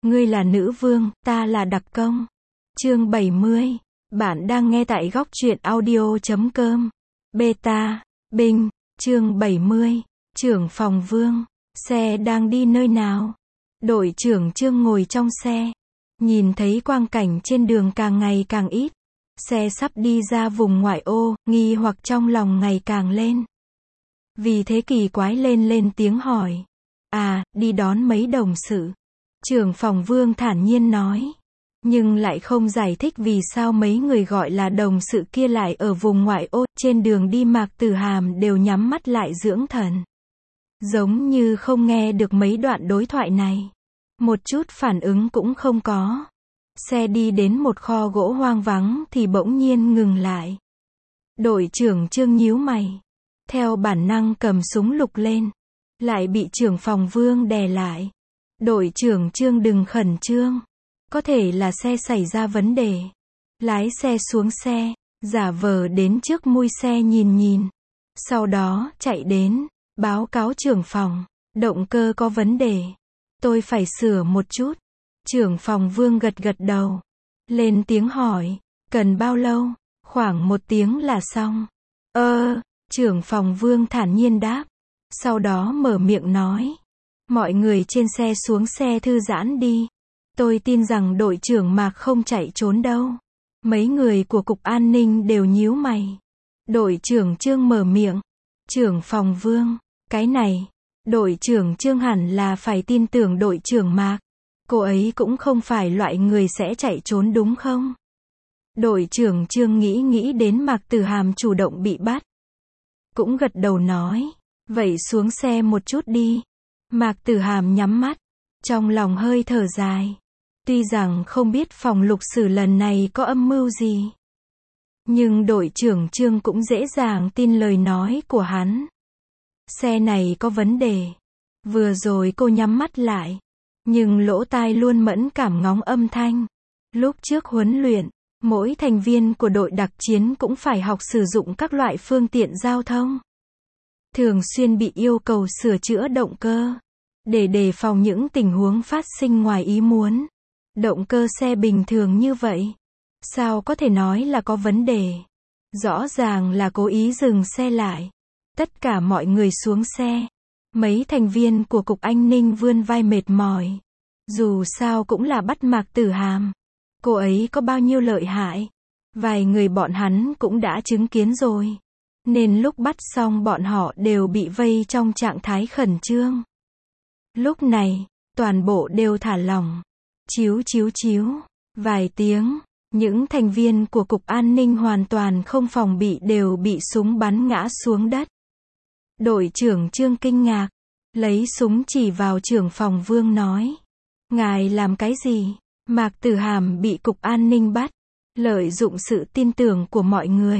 Ngươi là nữ vương, ta là đặc công. Chương 70. Bạn đang nghe tại góc truyện audio.com. Beta. Binh. Chương 70. Trưởng phòng Vương. Xe đang đi nơi nào? Đội trưởng Trương ngồi trong xe. Nhìn thấy quang cảnh trên đường càng ngày càng ít. Xe sắp đi ra vùng ngoại ô, nghi hoặc trong lòng ngày càng lên. Vì thế kỳ quái lên tiếng hỏi. À, đi đón mấy đồng sự. Trưởng phòng Vương thản nhiên nói. Nhưng lại không giải thích vì sao mấy người gọi là đồng sự kia lại ở vùng ngoại ô. Trên đường đi Mạc Tử Hàm đều nhắm mắt lại dưỡng thần. Giống như không nghe được mấy đoạn đối thoại này. Một chút phản ứng cũng không có. Xe đi đến một kho gỗ hoang vắng thì bỗng nhiên ngừng lại. Đội trưởng Trương nhíu mày. Theo bản năng cầm súng lục lên. Lại bị trưởng phòng Vương đè lại. Đội trưởng Trương đừng khẩn trương. Có thể là xe xảy ra vấn đề. Lái xe xuống xe. Giả vờ đến trước mui xe nhìn. Sau đó chạy đến. Báo cáo trưởng phòng. Động cơ có vấn đề. Tôi phải sửa một chút. Trưởng phòng Vương gật đầu. Lên tiếng hỏi. Cần bao lâu? Khoảng 1 tiếng là xong. Trưởng phòng Vương thản nhiên đáp. Sau đó mở miệng nói. Mọi người trên xe xuống xe thư giãn đi. Tôi tin rằng đội trưởng Mạc không chạy trốn đâu. Mấy người của Cục An ninh đều nhíu mày. Đội trưởng Trương mở miệng. Trưởng phòng Vương. Cái này. Đội trưởng Trương hẳn là phải tin tưởng đội trưởng Mạc. Cô ấy cũng không phải loại người sẽ chạy trốn đúng không? Đội trưởng Trương nghĩ đến Mạc Tử Hàm chủ động bị bắt. Cũng gật đầu nói. Vậy xuống xe một chút đi. Mạc Tử Hàm nhắm mắt. Trong lòng hơi thở dài. Tuy rằng không biết phòng lục xử lần này có âm mưu gì. Nhưng đội trưởng Trương cũng dễ dàng tin lời nói của hắn. Xe này có vấn đề. Vừa rồi cô nhắm mắt lại. Nhưng lỗ tai luôn mẫn cảm ngóng âm thanh. Lúc trước huấn luyện, mỗi thành viên của đội đặc chiến cũng phải học sử dụng các loại phương tiện giao thông. Thường xuyên bị yêu cầu sửa chữa động cơ. Để đề phòng những tình huống phát sinh ngoài ý muốn. Động cơ xe bình thường như vậy. Sao có thể nói là có vấn đề? Rõ ràng là cố ý dừng xe lại. Tất cả mọi người xuống xe. Mấy thành viên của Cục An ninh vươn vai mệt mỏi. Dù sao cũng là bắt Mạc Tử Hàm. Cô ấy có bao nhiêu lợi hại. Vài người bọn hắn cũng đã chứng kiến rồi. Nên lúc bắt xong bọn họ đều bị vây trong trạng thái khẩn trương. Lúc này, toàn bộ đều thả lỏng. Chíu. Vài tiếng, những thành viên của Cục An ninh hoàn toàn không phòng bị đều bị súng bắn ngã xuống đất. Đội trưởng Trương kinh ngạc. Lấy súng chỉ vào trưởng phòng Vương nói. Ngài làm cái gì? Mạc Tử Hàm bị Cục An ninh bắt. Lợi dụng sự tin tưởng của mọi người.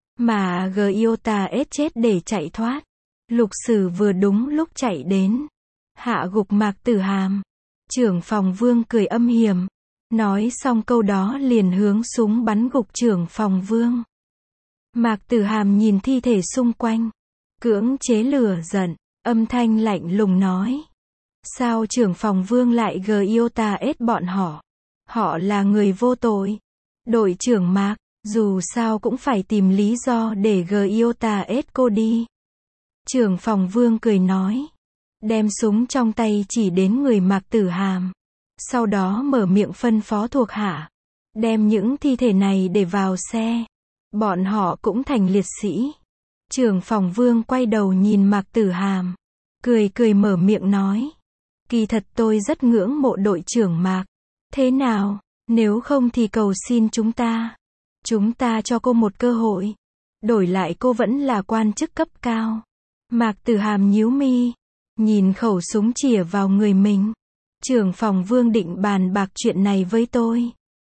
Mà Giota chết để chạy thoát. Lục Sử vừa đúng lúc chạy đến. Hạ gục Mạc Tử Hàm. Trưởng phòng Vương cười âm hiểm. Nói xong câu đó liền hướng súng bắn gục trưởng phòng Vương. Mạc Tử Hàm nhìn thi thể xung quanh. Cưỡng chế lửa giận. Âm thanh lạnh lùng nói. Sao trưởng phòng Vương lại Giota bọn họ? Họ là người vô tội. Đội trưởng Mạc, dù sao cũng phải tìm lý do để Giota cô đi. Trưởng phòng Vương cười nói. Đem súng trong tay chỉ đến người Mạc Tử Hàm. Sau đó mở miệng phân phó thuộc hạ. Đem những thi thể này để vào xe. Bọn họ cũng thành liệt sĩ. Trưởng phòng Vương quay đầu nhìn Mạc Tử Hàm. Cười mở miệng nói. Kỳ thật tôi rất ngưỡng mộ đội trưởng Mạc. Thế nào, nếu không thì cầu xin chúng ta. Chúng ta cho cô một cơ hội. Đổi lại cô vẫn là quan chức cấp cao. Mạc Tử Hàm nhíu mi. Nhìn khẩu súng chĩa vào người mình. Trưởng phòng Vương định bàn bạc chuyện này với tôi.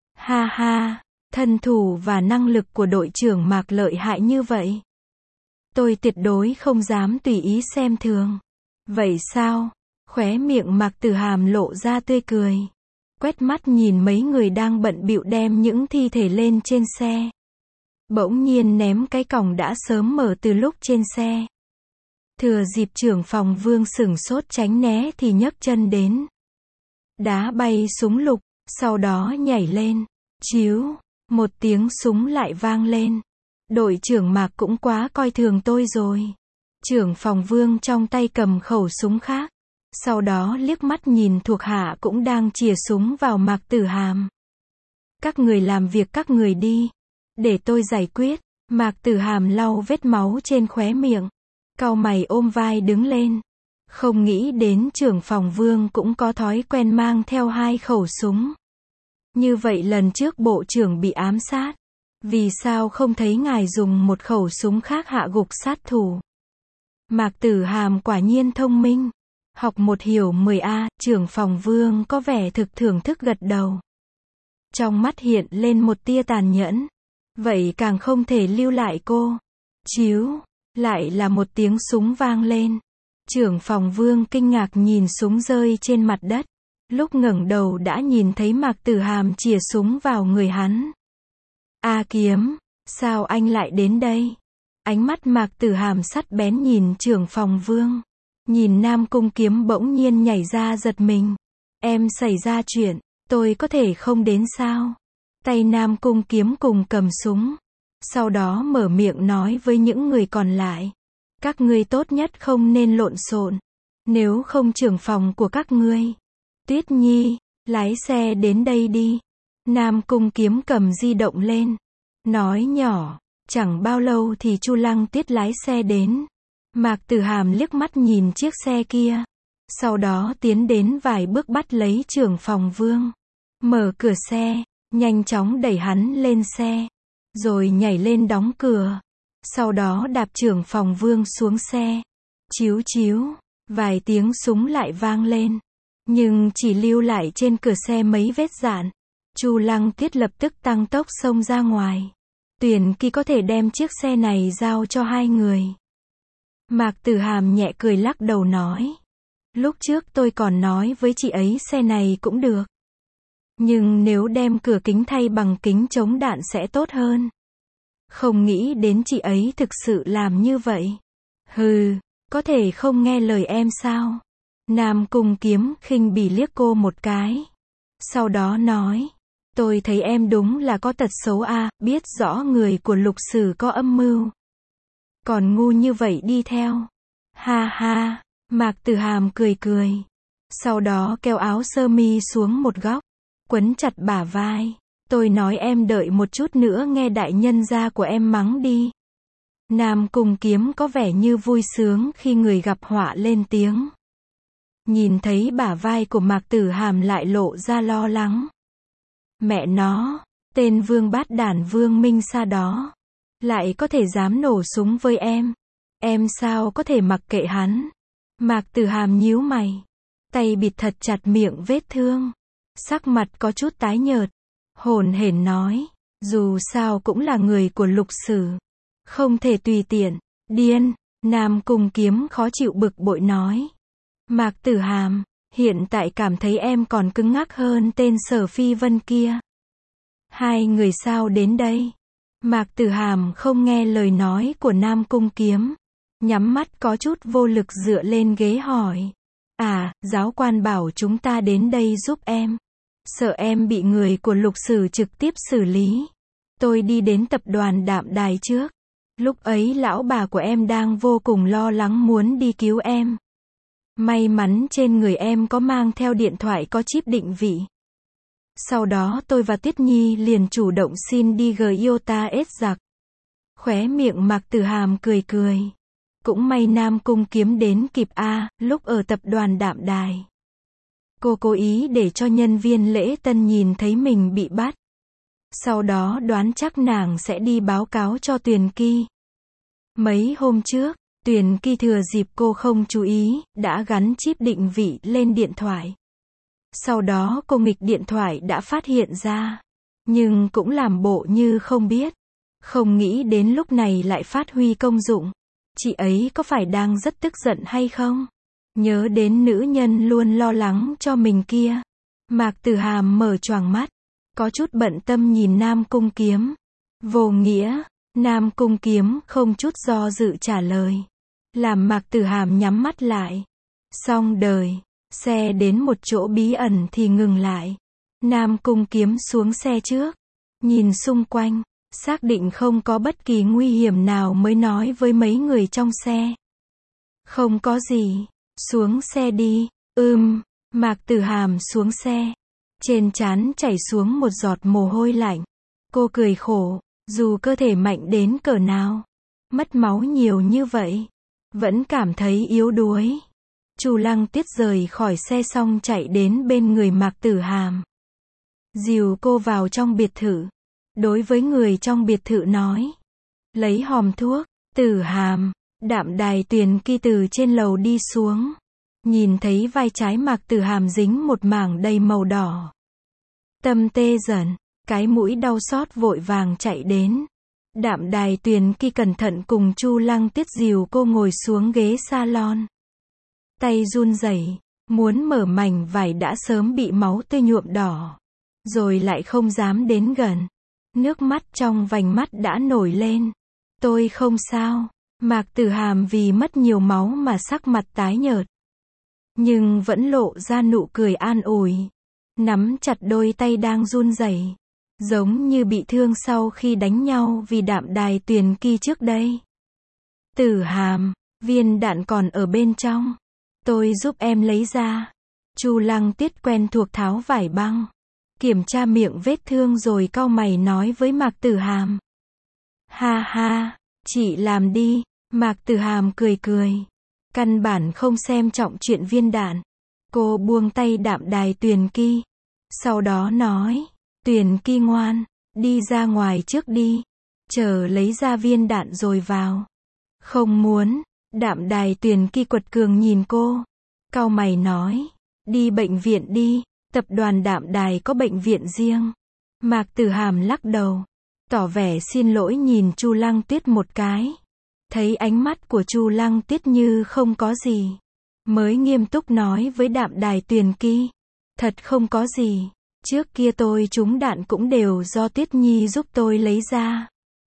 Ha, thân thủ và năng lực của đội trưởng Mạc lợi hại như vậy. Tôi tuyệt đối không dám tùy ý xem thường. Vậy sao? Khóe miệng Mạc Tử Hàm lộ ra tươi cười. Quét mắt nhìn mấy người đang bận bịu đem những thi thể lên trên xe. Bỗng nhiên ném cái còng đã sớm mở từ lúc trên xe. Thừa dịp trưởng phòng Vương sửng sốt tránh né thì nhấc chân đến. đá bay súng lục, sau đó nhảy lên. Chíu, một tiếng súng lại vang lên. Đội trưởng Mạc cũng quá coi thường tôi rồi. Trưởng phòng Vương trong tay cầm khẩu súng khác. Sau đó liếc mắt nhìn thuộc hạ cũng đang chìa súng vào Mạc Tử Hàm. Các người làm việc các người đi. Để tôi giải quyết. Mạc Tử Hàm lau vết máu trên khóe miệng. Cau mày ôm vai đứng lên. Không nghĩ đến trưởng phòng Vương cũng có thói quen mang theo 2 khẩu súng. Như vậy lần trước bộ trưởng bị ám sát. Vì sao không thấy ngài dùng một khẩu súng khác hạ gục sát thủ? Mạc Tử Hàm quả nhiên thông minh. Học 1 hiểu 10A, trưởng phòng Vương có vẻ thực thưởng thức gật đầu. Trong mắt hiện lên một tia tàn nhẫn. Vậy càng không thể lưu lại cô. Chíu, lại là một tiếng súng vang lên. Trưởng phòng Vương kinh ngạc nhìn súng rơi trên mặt đất. Lúc ngẩng đầu đã nhìn thấy Mạc Tử Hàm chìa súng vào người hắn. A Kiếm, sao anh lại đến đây? Ánh mắt Mạc Tử Hàm sắc bén nhìn trưởng phòng Vương. Nhìn Nam Cung Kiếm bỗng nhiên nhảy ra giật mình. Em xảy ra chuyện, tôi có thể không đến sao? Tay Nam Cung Kiếm cùng cầm súng. Sau đó mở miệng nói với những người còn lại. Các ngươi tốt nhất không nên lộn xộn. Nếu không trưởng phòng của các ngươi. Tuyết Nhi, lái xe đến đây đi. Nam Cung Kiếm cầm di động lên. Nói nhỏ, chẳng bao lâu thì Chu Lăng Tuyết lái xe đến. Mạc Tử Hàm liếc mắt nhìn chiếc xe kia. Sau đó tiến đến vài bước bắt lấy trưởng phòng Vương. Mở cửa xe, nhanh chóng đẩy hắn lên xe. Rồi nhảy lên đóng cửa. Sau đó đạp trưởng phòng Vương xuống xe. Chíu chíu, vài tiếng súng lại vang lên. Nhưng chỉ lưu lại trên cửa xe mấy vết dạn. Chu Lăng Tuyết lập tức tăng tốc xông ra ngoài. Tuyển Kỳ có thể đem chiếc xe này giao cho 2 người. Mạc Tử Hàm nhẹ cười lắc đầu nói. Lúc trước tôi còn nói với chị ấy xe này cũng được. Nhưng nếu đem cửa kính thay bằng kính chống đạn sẽ tốt hơn. Không nghĩ đến chị ấy thực sự làm như vậy. Hừ, có thể không nghe lời em sao? Nam Cung Kiếm khinh bỉ liếc cô một cái. Sau đó nói. Tôi thấy em đúng là có tật xấu a, biết rõ người của Lục Sử có âm mưu. Còn ngu như vậy đi theo. Ha ha, Mạc Tử Hàm cười cười. Sau đó kéo áo sơ mi xuống một góc. Quấn chặt bả vai. Tôi nói em đợi một chút nữa nghe đại nhân gia của em mắng đi. Nam Cung Kiếm có vẻ như vui sướng khi người gặp họa lên tiếng. Nhìn thấy bả vai của Mạc Tử Hàm lại lộ ra lo lắng. Mẹ nó, tên vương bát đản Vương Minh Sa đó. Lại có thể dám nổ súng với em. Em sao có thể mặc kệ hắn. Mạc Tử Hàm nhíu mày. Tay bịt thật chặt miệng vết thương. Sắc mặt có chút tái nhợt. Hổn hển nói. Dù sao cũng là người của Lục Sử. Không thể tùy tiện. Điên. Nam Cung Kiếm khó chịu bực bội nói. Mạc Tử Hàm, hiện tại cảm thấy em còn cứng ngắc hơn tên Sở Phi Vân kia. 2 người sao đến đây? Mạc Tử Hàm không nghe lời nói của Nam Cung Kiếm. Nhắm mắt có chút vô lực dựa lên ghế hỏi. À, giáo quan bảo chúng ta đến đây giúp em. Sợ em bị người của Lục Sử trực tiếp xử lý. Tôi đi đến tập đoàn Đạm Đài trước. Lúc ấy lão bà của em đang vô cùng lo lắng muốn đi cứu em. May mắn trên người em có mang theo điện thoại có chip định vị. Sau đó tôi và Tuyết Nhi liền chủ động xin đi Giota S giặc. Khóe miệng Mạc Tử Hàm cười cười. Cũng may Nam Cung Kiếm đến kịp a, lúc ở tập đoàn Đạm Đài. Cô cố ý để cho nhân viên lễ tân nhìn thấy mình bị bắt. Sau đó đoán chắc nàng sẽ đi báo cáo cho Tuyền Kỳ. Mấy hôm trước, Tuyền Kỳ thừa dịp cô không chú ý, đã gắn chip định vị lên điện thoại. Sau đó cô nghịch điện thoại đã phát hiện ra. Nhưng cũng làm bộ như không biết. Không nghĩ đến lúc này lại phát huy công dụng. Chị ấy có phải đang rất tức giận hay không? Nhớ đến nữ nhân luôn lo lắng cho mình kia. Mạc Tử Hàm mở choàng mắt. Có chút bận tâm nhìn Nam Cung Kiếm. Vô nghĩa. Nam Cung Kiếm không chút do dự trả lời. Làm Mạc Tử Hàm nhắm mắt lại. Xong đời. Xe đến một chỗ bí ẩn thì ngừng lại. Nam Cung Kiếm xuống xe trước, nhìn xung quanh, xác định không có bất kỳ nguy hiểm nào mới nói với mấy người trong xe. Không có gì, xuống xe đi. Mạc Tử Hàm xuống xe, trên trán chảy xuống một giọt mồ hôi lạnh. Cô cười khổ, dù cơ thể mạnh đến cỡ nào, mất máu nhiều như vậy, vẫn cảm thấy yếu đuối. Chu Lăng Tiết rời khỏi xe xong chạy đến bên người Mạc Tử Hàm, dìu cô vào trong biệt thự. Đối với người trong biệt thự nói, lấy hòm thuốc. Tử Hàm, Đạm Đài Tuyền Kỳ từ trên lầu đi xuống, nhìn thấy vai trái Mạc Tử Hàm dính một mảng đầy màu đỏ. Tâm tê dần, cái mũi đau xót vội vàng chạy đến. Đạm Đài Tuyền Kỳ cẩn thận cùng Chu Lăng Tiết dìu cô ngồi xuống ghế salon. Tay run rẩy, muốn mở mảnh vải đã sớm bị máu tươi nhuộm đỏ, rồi lại không dám đến gần. Nước mắt trong vành mắt đã nổi lên. Tôi không sao. Mạc Tử Hàm vì mất nhiều máu mà sắc mặt tái nhợt, nhưng vẫn lộ ra nụ cười an ủi, nắm chặt đôi tay đang run rẩy, giống như bị thương sau khi đánh nhau vì Đạm Đài Tuyền Kỳ trước đây. Tử Hàm, viên đạn còn ở bên trong, tôi giúp em lấy ra. Chu Lăng Tiết quen thuộc tháo vải băng, kiểm tra miệng vết thương rồi cau mày nói với Mạc Tử Hàm. Ha ha, chị làm đi. Mạc Tử Hàm cười cười, căn bản không xem trọng chuyện viên đạn. Cô buông tay Đạm Đài Tuyền Kỳ, sau đó nói, Tuyền Kỳ ngoan, đi ra ngoài trước đi, chờ lấy ra viên đạn rồi vào. Không muốn. Đạm Đài Tuyền Kỳ quật cường nhìn cô, cau mày nói, đi bệnh viện đi, tập đoàn Đạm Đài có bệnh viện riêng. Mạc Tử Hàm lắc đầu, tỏ vẻ xin lỗi nhìn Chu Lăng Tiết một cái. Thấy ánh mắt của Chu Lăng Tiết như không có gì, mới nghiêm túc nói với Đạm Đài Tuyền Kỳ, thật không có gì, trước kia tôi trúng đạn cũng đều do Tiết Nhi giúp tôi lấy ra.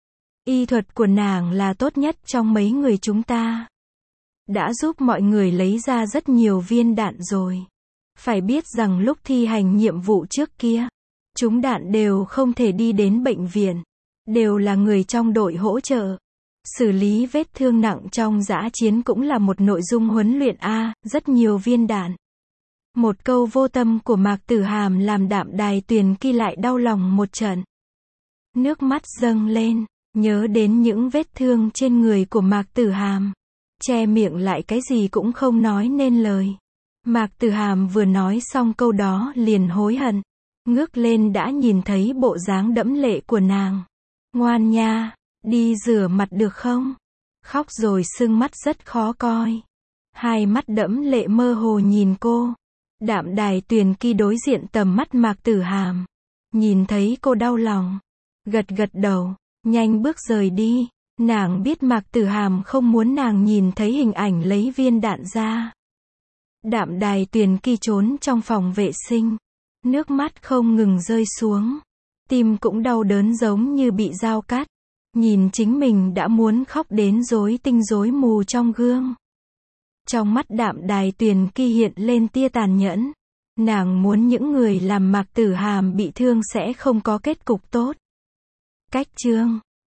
Y thuật của nàng là tốt nhất trong mấy người chúng ta, đã giúp mọi người lấy ra rất nhiều viên đạn rồi. Phải biết rằng lúc thi hành nhiệm vụ trước kia, trúng đạn đều không thể đi đến bệnh viện, đều là người trong đội hỗ trợ. Xử lý vết thương nặng trong dã chiến cũng là một nội dung huấn luyện rất nhiều viên đạn. Một câu vô tâm của Mạc Tử Hàm làm Đạm Đài Tuyền Kỳ lại đau lòng một trận. Nước mắt dâng lên, nhớ đến những vết thương trên người của Mạc Tử Hàm, che miệng lại cái gì cũng không nói nên lời. Mạc Tử Hàm vừa nói xong câu đó liền hối hận, ngước lên đã nhìn thấy bộ dáng đẫm lệ của nàng. Ngoan nha, đi rửa mặt được không? Khóc rồi sưng mắt rất khó coi. Hai mắt đẫm lệ mơ hồ nhìn cô. Đạm Đài Tuyền Kỳ đối diện tầm mắt Mạc Tử Hàm, nhìn thấy cô đau lòng, gật gật đầu, nhanh bước rời đi. Nàng biết Mạc Tử Hàm không muốn nàng nhìn thấy hình ảnh lấy viên đạn ra. Đạm Đài Tuyền Kỳ trốn trong phòng vệ sinh, nước mắt không ngừng rơi xuống, tim cũng đau đớn giống như bị dao cắt. Nhìn chính mình đã muốn khóc đến rối tinh rối mù trong gương. Trong mắt Đạm Đài Tuyền Kỳ hiện lên tia tàn nhẫn. Nàng muốn những người làm Mạc Tử Hàm bị thương sẽ không có kết cục tốt. Cách chương